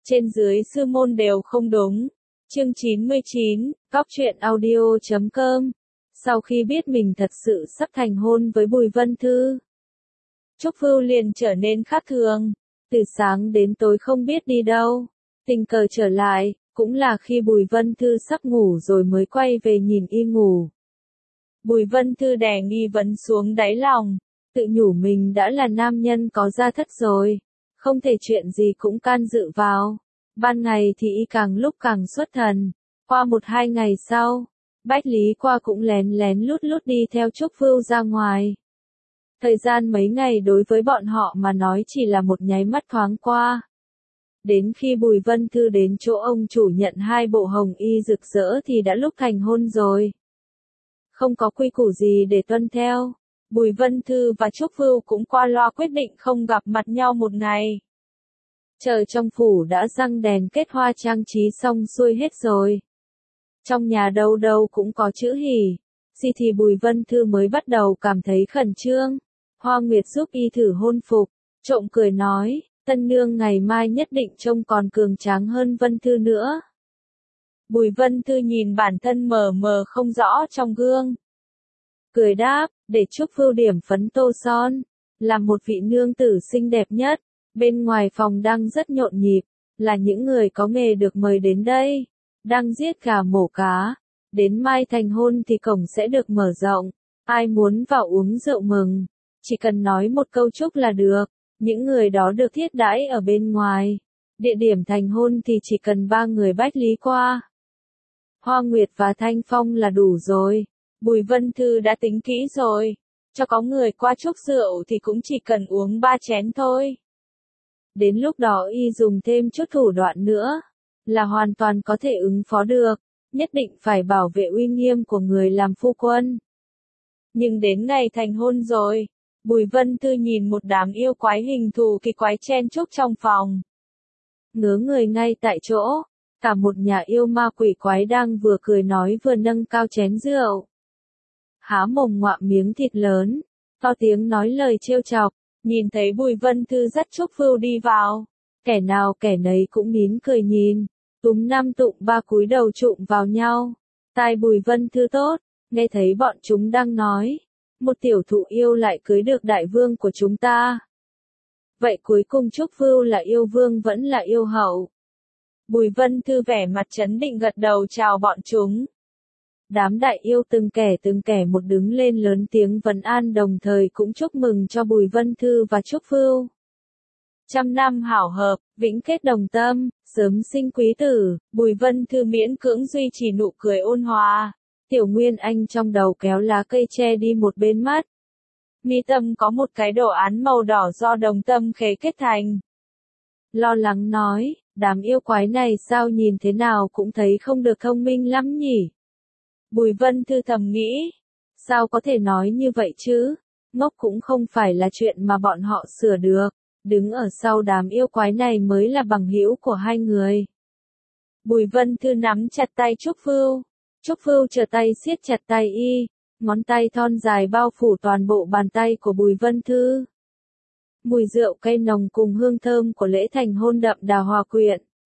trên dưới sư môn đều không đúng. Chương 99, Cóc truyện audio.com. Sau khi biết mình thật sự sắp thành hôn với Bùi Vân Thư, Trúc Vưu liền trở nên khác thường. Từ sáng đến tối không biết đi đâu. Tình cờ trở lại, cũng là khi Bùi Vân Thư sắp ngủ rồi mới quay về nhìn y ngủ. Bùi Vân Thư đè nghi vấn xuống đáy lòng, tự nhủ mình đã là nam nhân có gia thất rồi, không thể chuyện gì cũng can dự vào. Ban ngày thì y càng lúc càng xuất thần. Qua 1-2 ngày sau, Bách Lý Qua cũng lén lén lút lút đi theo Trúc Vưu ra ngoài. Thời gian mấy ngày đối với bọn họ mà nói chỉ là một nháy mắt thoáng qua. Đến khi Bùi Vân Thư đến chỗ ông chủ nhận 2 bộ hồng y rực rỡ thì đã lúc thành hôn rồi. Không có quy củ gì để tuân theo, Bùi Vân Thư và Trúc Vưu cũng qua loa quyết định không gặp mặt nhau một ngày. Trời trong phủ đã răng đèn kết hoa trang trí xong xuôi hết rồi. Trong nhà đâu đâu cũng có chữ hỉ, thì Bùi Vân Thư mới bắt đầu cảm thấy khẩn trương. Hoa Nguyệt giúp y thử hôn phục, trộm cười nói, tân nương ngày mai nhất định trông còn cường tráng hơn Vân Thư nữa. Bùi Vân Thư nhìn bản thân mờ mờ không rõ trong gương, cười đáp, để Trúc Vưu điểm phấn tô son, là một vị nương tử xinh đẹp nhất. Bên ngoài phòng đang rất nhộn nhịp, là những người có nghề được mời đến đây, đang giết gà mổ cá. Đến mai thành hôn thì cổng sẽ được mở rộng, ai muốn vào uống rượu mừng, chỉ cần nói một câu chúc là được. Những người đó được thiết đãi ở bên ngoài. Địa điểm thành hôn thì chỉ cần 3 người Bách Lý Qua, Hoa Nguyệt và Thanh Phong là đủ rồi. Bùi Vân Thư đã tính kỹ rồi, cho có người qua chúc rượu thì cũng chỉ cần uống 3 chén thôi. Đến lúc đó y dùng thêm chút thủ đoạn nữa, là hoàn toàn có thể ứng phó được, nhất định phải bảo vệ uy nghiêm của người làm phu quân. Nhưng đến ngày thành hôn rồi, Bùi Vân Thư nhìn một đám yêu quái hình thù kỳ quái chen chúc trong phòng. Ngớ người ngay tại chỗ, cả một nhà yêu ma quỷ quái đang vừa cười nói vừa nâng cao chén rượu. Há mồm ngoạm miếng thịt lớn, to tiếng nói lời trêu chọc. Nhìn thấy Bùi Vân Thư dắt Trúc Vưu đi vào, kẻ nào kẻ nấy cũng nín cười nhìn, túm 5 tụng 3 cúi đầu chụm vào nhau. Tai Bùi Vân Thư tốt, nghe thấy bọn chúng đang nói, một tiểu thụ yêu lại cưới được đại vương của chúng ta. Vậy cuối cùng Trúc Vưu là yêu vương vẫn là yêu hậu? Bùi Vân Thư vẻ mặt trấn định gật đầu chào bọn chúng. Đám đại yêu từng kẻ một đứng lên lớn tiếng vấn an đồng thời cũng chúc mừng cho Bùi Vân Thư và Trúc Vưu. 100 năm hảo hợp, vĩnh kết đồng tâm, sớm sinh quý tử. Bùi Vân Thư miễn cưỡng duy trì nụ cười ôn hòa. Tiểu Nguyên Anh trong đầu kéo lá cây che đi một bên mắt. Mi tâm có một cái đồ án màu đỏ do đồng tâm khế kết thành. Lo lắng nói, đám yêu quái này sao nhìn thế nào cũng thấy không được thông minh lắm nhỉ. Bùi Vân Thư thầm nghĩ, sao có thể nói như vậy chứ, ngốc cũng không phải là chuyện mà bọn họ sửa được, đứng ở sau đám yêu quái này mới là bằng hữu của hai người. Bùi Vân Thư nắm chặt tay Trúc Vưu trở tay siết chặt tay y, ngón tay thon dài bao phủ toàn bộ bàn tay của Bùi Vân Thư. Mùi rượu cây nồng cùng hương thơm của lễ thành hôn đậm đà hòa quyện.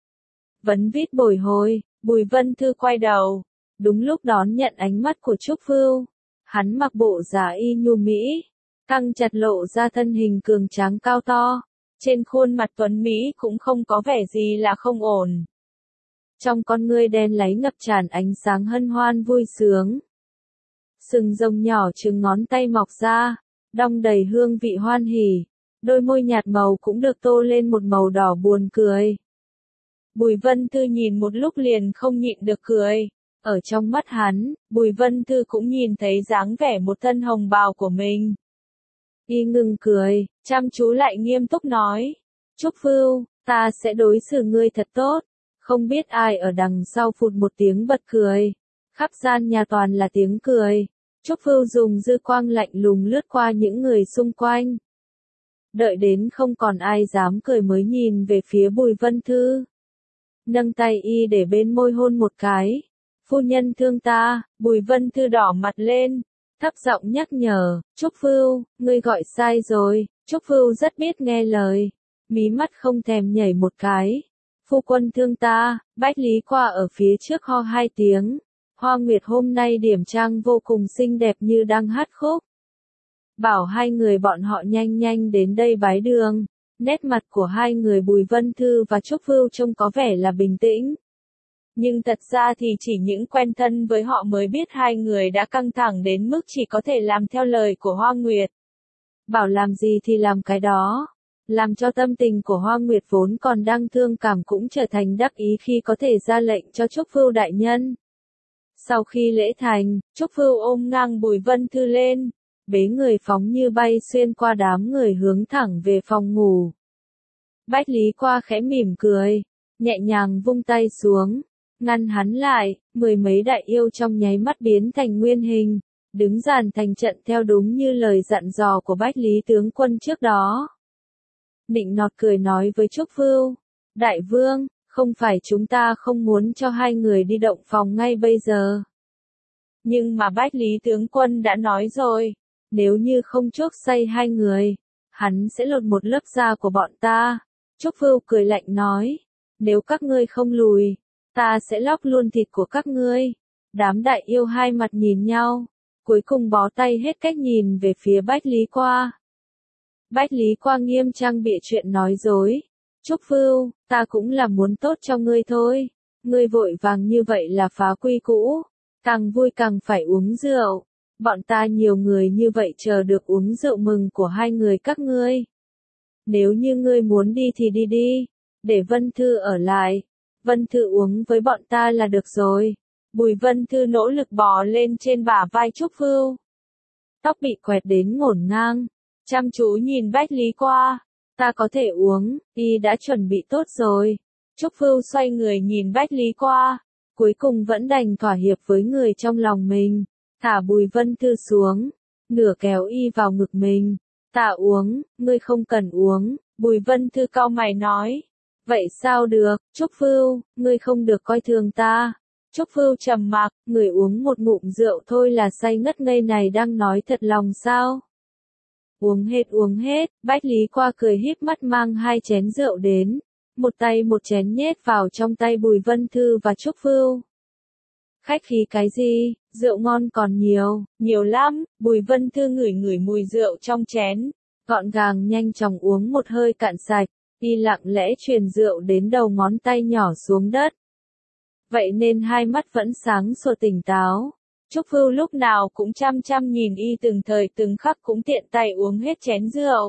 Vấn vít bồi hồi, Bùi Vân Thư quay đầu. Đúng lúc đón nhận ánh mắt của Trúc Vưu, hắn mặc bộ giả y nhu mỹ, căng chặt lộ ra thân hình cường tráng cao to, trên khuôn mặt tuấn mỹ cũng không có vẻ gì là không ổn. Trong con ngươi đen láy ngập tràn ánh sáng hân hoan vui sướng. Sừng rồng nhỏ chừng ngón tay mọc ra, đong đầy hương vị hoan hỉ, đôi môi nhạt màu cũng được tô lên một màu đỏ buồn cười. Bùi Vân Thư nhìn một lúc liền không nhịn được cười. Ở trong mắt hắn, Bùi Vân Thư cũng nhìn thấy dáng vẻ một thân hồng bào của mình. Y ngừng cười, chăm chú lại nghiêm túc nói, Trúc Vưu, ta sẽ đối xử ngươi thật tốt. Không biết ai ở đằng sau phụt một tiếng bật cười. Khắp gian nhà toàn là tiếng cười. Trúc Vưu dùng dư quang lạnh lùng lướt qua những người xung quanh. Đợi đến không còn ai dám cười mới nhìn về phía Bùi Vân Thư. Nâng tay y để bên môi hôn một cái. Phu nhân thương ta. Bùi Vân Thư đỏ mặt lên, thấp giọng nhắc nhở, Trúc Vưu, ngươi gọi sai rồi. Trúc Vưu rất biết nghe lời, mí mắt không thèm nhảy một cái, Phu quân thương ta, Bách Lý Qua ở phía trước ho hai tiếng. Hoa Nguyệt hôm nay điểm trang vô cùng xinh đẹp như đang hát khúc. Bảo hai người bọn họ nhanh nhanh đến đây bái đường. Nét mặt của hai người Bùi Vân Thư và Trúc Vưu trông có vẻ là bình tĩnh. Nhưng thật ra thì chỉ những quen thân với họ mới biết hai người đã căng thẳng đến mức chỉ có thể làm theo lời của Hoa Nguyệt. Bảo làm gì thì làm cái đó. Làm cho tâm tình của Hoa Nguyệt vốn còn đang thương cảm cũng trở thành đắc ý khi có thể ra lệnh cho Trúc Vưu đại nhân. Sau khi lễ thành, Trúc Vưu ôm ngang Bùi Vân Thư lên, bế người phóng như bay xuyên qua đám người hướng thẳng về phòng ngủ. Bách Lý Qua khẽ mỉm cười, nhẹ nhàng vung tay xuống, ngăn hắn lại, mười mấy đại yêu trong nháy mắt biến thành nguyên hình, đứng dàn thành trận theo đúng như lời dặn dò của Bách Lý tướng quân trước đó. Nịnh nọt cười nói với Trúc Vưu, đại vương, không phải chúng ta không muốn cho hai người đi động phòng ngay bây giờ. Nhưng mà Bách Lý tướng quân đã nói rồi, nếu như không chuốc say hai người, hắn sẽ lột một lớp da của bọn ta. Trúc Vưu cười lạnh nói, nếu các ngươi không lùi, ta sẽ lóc luôn thịt của các ngươi. Đám đại yêu hai mặt nhìn nhau, cuối cùng bó tay hết cách nhìn về phía Bách Lý Qua. Bách Lý Qua nghiêm trang bịa chuyện nói dối. Trúc Vưu, ta cũng là muốn tốt cho ngươi thôi. Ngươi vội vàng như vậy là phá quy cũ. Càng vui càng phải uống rượu. Bọn ta nhiều người như vậy chờ được uống rượu mừng của hai người các ngươi. Nếu như ngươi muốn đi thì đi đi. Để Vân Thư ở lại. Vân Thư uống với bọn ta là được rồi. Bùi Vân Thư nỗ lực bò lên trên bả vai Trúc Vưu. Tóc bị quẹt đến ngổn ngang. Chăm chú nhìn Bách Lý Qua. Ta có thể uống, y đã chuẩn bị tốt rồi. Trúc Vưu xoay người nhìn Bách Lý Qua. Cuối cùng vẫn đành thỏa hiệp với người trong lòng mình. Thả Bùi Vân Thư xuống. Nửa kéo y vào ngực mình. Ta uống, ngươi không cần uống. Bùi Vân Thư cau mày nói. Vậy sao được, Trúc Vưu, ngươi không được coi thường ta. Trúc Vưu trầm mặc, người uống một ngụm rượu thôi là say ngất ngây này đang nói thật lòng sao? Uống hết, Bách Lý Qua cười híp mắt mang hai chén rượu đến. Một tay một chén nhét vào trong tay Bùi Vân Thư và Trúc Vưu. Khách khí cái gì, rượu ngon còn nhiều, nhiều lắm. Bùi Vân Thư ngửi ngửi mùi rượu trong chén, gọn gàng nhanh chóng uống một hơi cạn sạch, y lặng lẽ truyền rượu đến đầu ngón tay nhỏ xuống đất. Vậy nên hai mắt vẫn sáng sủa tỉnh táo. Trúc Vưu lúc nào cũng chăm chăm nhìn y từng thời từng khắc cũng tiện tay uống hết chén rượu.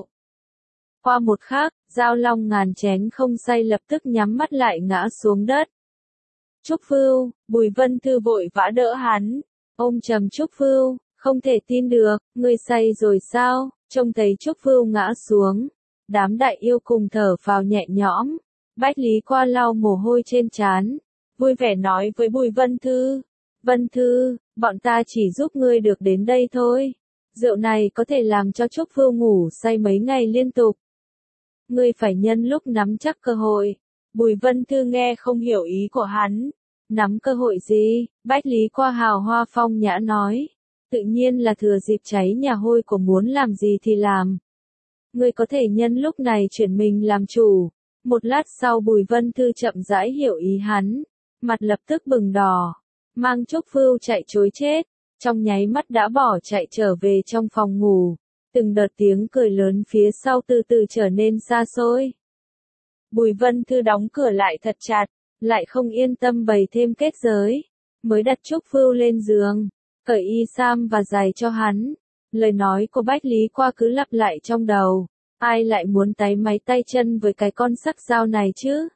Qua một khắc, Giao Long ngàn chén không say lập tức nhắm mắt lại ngã xuống đất. Trúc Vưu, Bùi Vân Thư vội vã đỡ hắn, ôm chầm Trúc Vưu, không thể tin được, ngươi say rồi sao? Trông thấy Trúc Vưu ngã xuống, đám đại yêu cùng thở phào nhẹ nhõm. Bách Lý Qua lau mồ hôi trên trán, vui vẻ nói với Bùi Vân Thư, Vân Thư, bọn ta chỉ giúp ngươi được đến đây thôi. Rượu này có thể làm cho Trúc Vưu ngủ say mấy ngày liên tục. Ngươi phải nhân lúc nắm chắc cơ hội. Bùi Vân Thư nghe không hiểu ý của hắn. Nắm cơ hội gì? Bách Lý Qua hào hoa phong nhã nói. Tự nhiên là thừa dịp cháy nhà hôi của muốn làm gì thì làm. Ngươi có thể nhân lúc này chuyển mình làm chủ. Một lát sau Bùi Vân Thư chậm rãi hiểu ý hắn. Mặt lập tức bừng đỏ. Mang Trúc Vưu chạy trối chết. Trong nháy mắt đã bỏ chạy trở về trong phòng ngủ. Từng đợt tiếng cười lớn phía sau từ từ trở nên xa xôi. Bùi Vân Thư đóng cửa lại thật chặt, lại không yên tâm bày thêm kết giới. Mới đặt Trúc Vưu lên giường, cởi y sam và giày cho hắn. Lời nói của Bách Lý Qua cứ lặp lại trong đầu. Ai lại muốn táy máy tay chân với cái con sắc dao này chứ?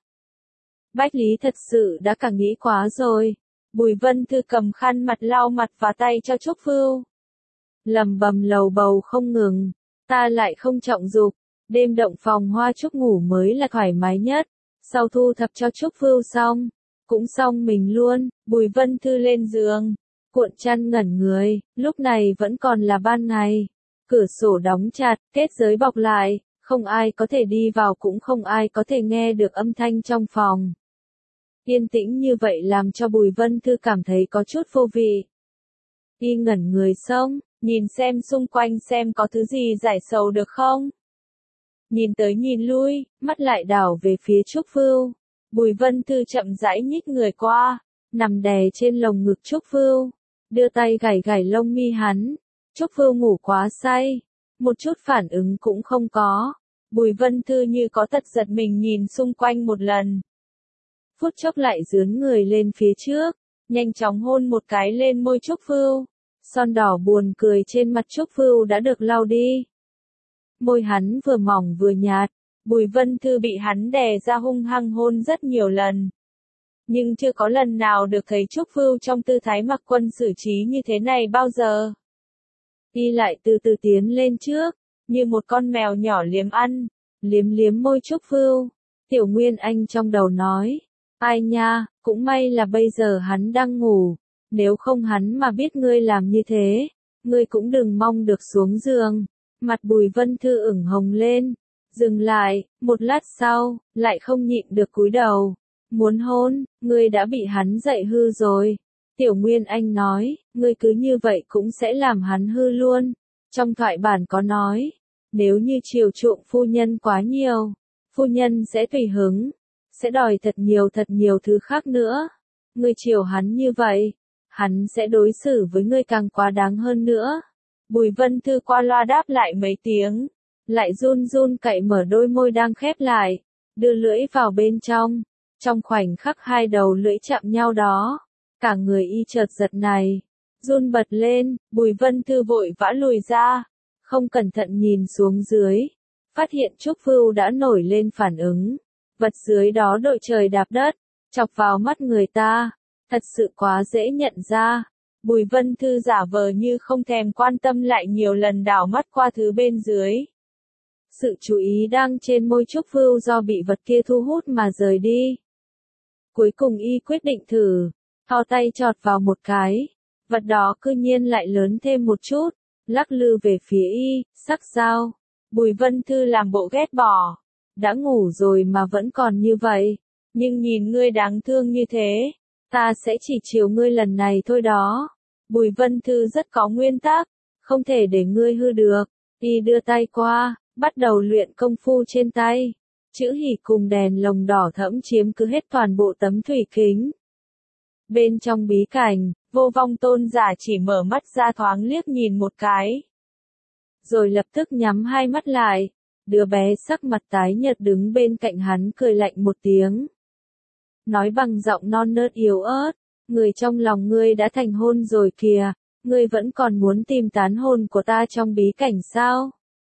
Bách Lý thật sự đã cả nghĩ quá rồi. Bùi Vân Thư cầm khăn mặt lau mặt và tay cho Trúc Vưu. Lầm bầm lầu bầu không ngừng. Ta lại không trọng dục. Đêm động phòng hoa chúc ngủ mới là thoải mái nhất. Sau thu thập cho Trúc Vưu xong, cũng xong mình luôn. Bùi Vân Thư lên giường, cuộn chăn ngẩn người. Lúc này vẫn còn là ban ngày. Cửa sổ đóng chặt, kết giới bọc lại. Không ai có thể đi vào cũng không ai có thể nghe được âm thanh trong phòng. Yên tĩnh như vậy làm cho Bùi Vân Thư cảm thấy có chút vô vị. Y ngẩn người xong, nhìn xem xung quanh xem có thứ gì giải sầu được không. Nhìn tới nhìn lui, mắt lại đảo về phía Trúc Vưu. Bùi Vân Thư chậm rãi nhích người qua, nằm đè trên lồng ngực Trúc Vưu, đưa tay gảy gảy lông mi hắn. Trúc Vưu ngủ quá say, một chút phản ứng cũng không có. Bùi Vân Thư như có tật giật mình nhìn xung quanh một lần. Phút chốc lại dướn người lên phía trước, nhanh chóng hôn một cái lên môi Trúc Vưu. Son đỏ buồn cười trên mặt Trúc Vưu đã được lau đi. Môi hắn vừa mỏng vừa nhạt, Bùi Vân Thư bị hắn đè ra hung hăng hôn rất nhiều lần. Nhưng chưa có lần nào được thấy Trúc Vưu trong tư thái mặc quân xử trí như thế này bao giờ. Y lại từ từ tiến lên trước, như một con mèo nhỏ liếm ăn, liếm môi Trúc Vưu. Tiểu Nguyên Anh trong đầu nói, ai nha, cũng may là bây giờ hắn đang ngủ, nếu không hắn mà biết ngươi làm như thế, ngươi cũng đừng mong được xuống giường. Mặt Bùi Vân Thư ửng hồng lên, dừng lại, một lát sau, lại không nhịn được cúi đầu. Muốn hôn, ngươi đã bị hắn dạy hư rồi. Tiểu Nguyên Anh nói, ngươi cứ như vậy cũng sẽ làm hắn hư luôn. Trong thoại bản có nói, nếu như chiều chuộng phu nhân quá nhiều, phu nhân sẽ tùy hứng, sẽ đòi thật nhiều thứ khác nữa. Ngươi chiều hắn như vậy, hắn sẽ đối xử với ngươi càng quá đáng hơn nữa. Bùi Vân Thư qua loa đáp lại mấy tiếng, lại run run cậy mở đôi môi đang khép lại, đưa lưỡi vào bên trong. Trong khoảnh khắc hai đầu lưỡi chạm nhau đó, cả người y chợt giật này, run bật lên. Bùi Vân Thư vội vã lùi ra, không cẩn thận nhìn xuống dưới, phát hiện Trúc Vưu đã nổi lên phản ứng, vật dưới đó đội trời đạp đất, chọc vào mắt người ta, thật sự quá dễ nhận ra. Bùi Vân Thư giả vờ như không thèm quan tâm lại nhiều lần đảo mắt qua thứ bên dưới. Sự chú ý đang trên môi Trúc Vưu do bị vật kia thu hút mà rời đi. Cuối cùng y quyết định thử, thò tay chọt vào một cái, vật đó cư nhiên lại lớn thêm một chút, lắc lư về phía y, sắc dao. Bùi Vân Thư làm bộ ghét bỏ, đã ngủ rồi mà vẫn còn như vậy, nhưng nhìn ngươi đáng thương như thế, ta sẽ chỉ chiều ngươi lần này thôi đó. Bùi Vân Thư rất có nguyên tắc, không thể để ngươi hư được. Y đưa tay qua, bắt đầu luyện công phu trên tay. Chữ hỉ cùng đèn lồng đỏ thẫm chiếm cứ hết toàn bộ tấm thủy kính. Bên trong bí cảnh, Vô Vong Tôn giả chỉ mở mắt ra thoáng liếc nhìn một cái, rồi lập tức nhắm hai mắt lại. Đứa bé sắc mặt tái nhợt đứng bên cạnh hắn cười lạnh một tiếng, nói bằng giọng non nớt yếu ớt, người trong lòng ngươi đã thành hôn rồi kìa, ngươi vẫn còn muốn tìm tán hồn của ta trong bí cảnh sao?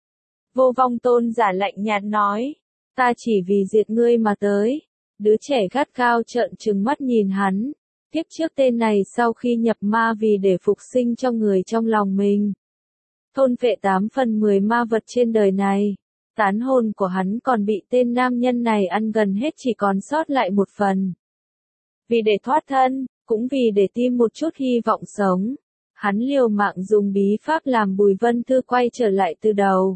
Vô Vong Tôn giả lạnh nhạt nói, ta chỉ vì diệt ngươi mà tới. Đứa trẻ gắt gao trợn trừng mắt nhìn hắn. Kiếp trước tên này sau khi nhập ma vì để phục sinh cho người trong lòng mình, thôn phệ 8/10 ma vật trên đời này. Tán hồn của hắn còn bị tên nam nhân này ăn gần hết, chỉ còn sót lại một phần. Vì để thoát thân, cũng vì để tìm một chút hy vọng sống, hắn liều mạng dùng bí pháp làm Bùi Vân Thư quay trở lại từ đầu.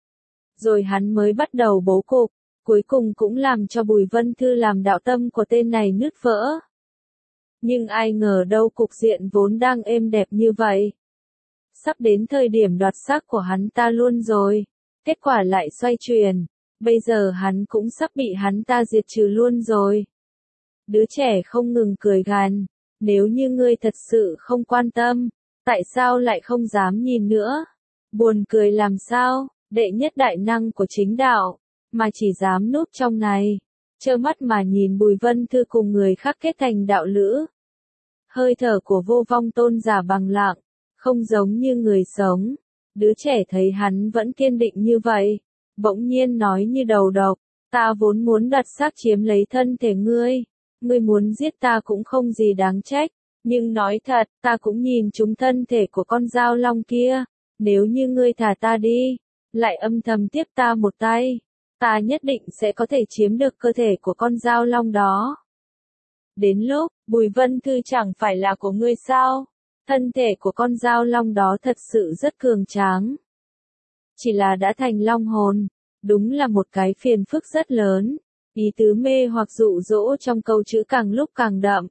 Rồi hắn mới bắt đầu bố cục, cuối cùng cũng làm cho Bùi Vân Thư làm đạo tâm của tên này nứt vỡ. Nhưng ai ngờ đâu cục diện vốn đang êm đẹp như vậy, sắp đến thời điểm đoạt xác của hắn ta luôn rồi, kết quả lại xoay chuyển, bây giờ hắn cũng sắp bị hắn ta diệt trừ luôn rồi. Đứa trẻ không ngừng cười gằn, nếu như ngươi thật sự không quan tâm, tại sao lại không dám nhìn nữa? Buồn cười làm sao, đệ nhất đại năng của chính đạo, mà chỉ dám núp trong này, trơ mắt mà nhìn Bùi Vân Thư cùng người khác kết thành đạo lữ. Hơi thở của Vô Vong Tôn giả bằng lặng, không giống như người sống. Đứa trẻ thấy hắn vẫn kiên định như vậy, bỗng nhiên nói như đầu độc, ta vốn muốn đoạt xác chiếm lấy thân thể ngươi, ngươi muốn giết ta cũng không gì đáng trách, nhưng nói thật, ta cũng nhìn trúng thân thể của con dao long kia, nếu như ngươi thả ta đi, lại âm thầm tiếp ta một tay, ta nhất định sẽ có thể chiếm được cơ thể của con dao long đó. Đến lúc, Bùi Vân Thư chẳng phải là của ngươi sao? Thân thể của con dao long đó thật sự rất cường tráng. Chỉ là đã thành long hồn, đúng là một cái phiền phức rất lớn. Ý tứ mê hoặc dụ dỗ trong câu chữ càng lúc càng đậm.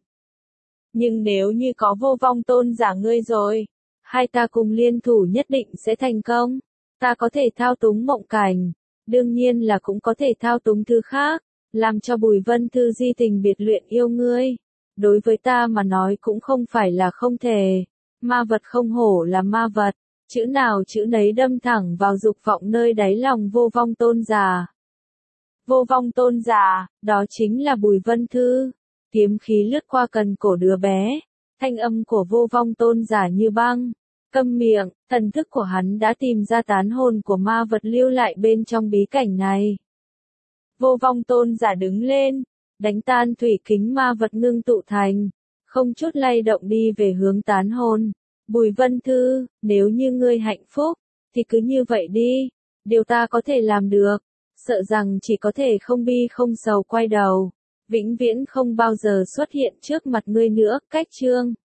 Nhưng nếu như có Vô Vong Tôn giả ngươi rồi, hai ta cùng liên thủ nhất định sẽ thành công. Ta có thể thao túng mộng cảnh, đương nhiên là cũng có thể thao túng thứ khác. làm cho Bùi Vân Thư di tình biệt luyện yêu ngươi. Đối với ta mà nói cũng không phải là không thể. Ma vật không hổ là ma vật, chữ nào chữ nấy đâm thẳng vào dục vọng nơi đáy lòng Vô Vong Tôn giả. Vô Vong Tôn giả, đó chính là Bùi Vân Thư. Kiếm khí lướt qua cần cổ đứa bé, thanh âm của Vô Vong Tôn giả như băng. Câm miệng, thần thức của hắn đã tìm ra tán hồn của ma vật lưu lại bên trong bí cảnh này. Vô Vong Tôn giả đứng lên, đánh tan thủy kính ma vật ngưng tụ thành, không chút lay động đi về hướng tán hồn. Bùi Vân Thư, nếu như ngươi hạnh phúc, thì cứ như vậy đi, điều ta có thể làm được, sợ rằng chỉ có thể không bi không sầu quay đầu, vĩnh viễn không bao giờ xuất hiện trước mặt ngươi nữa. Cách chương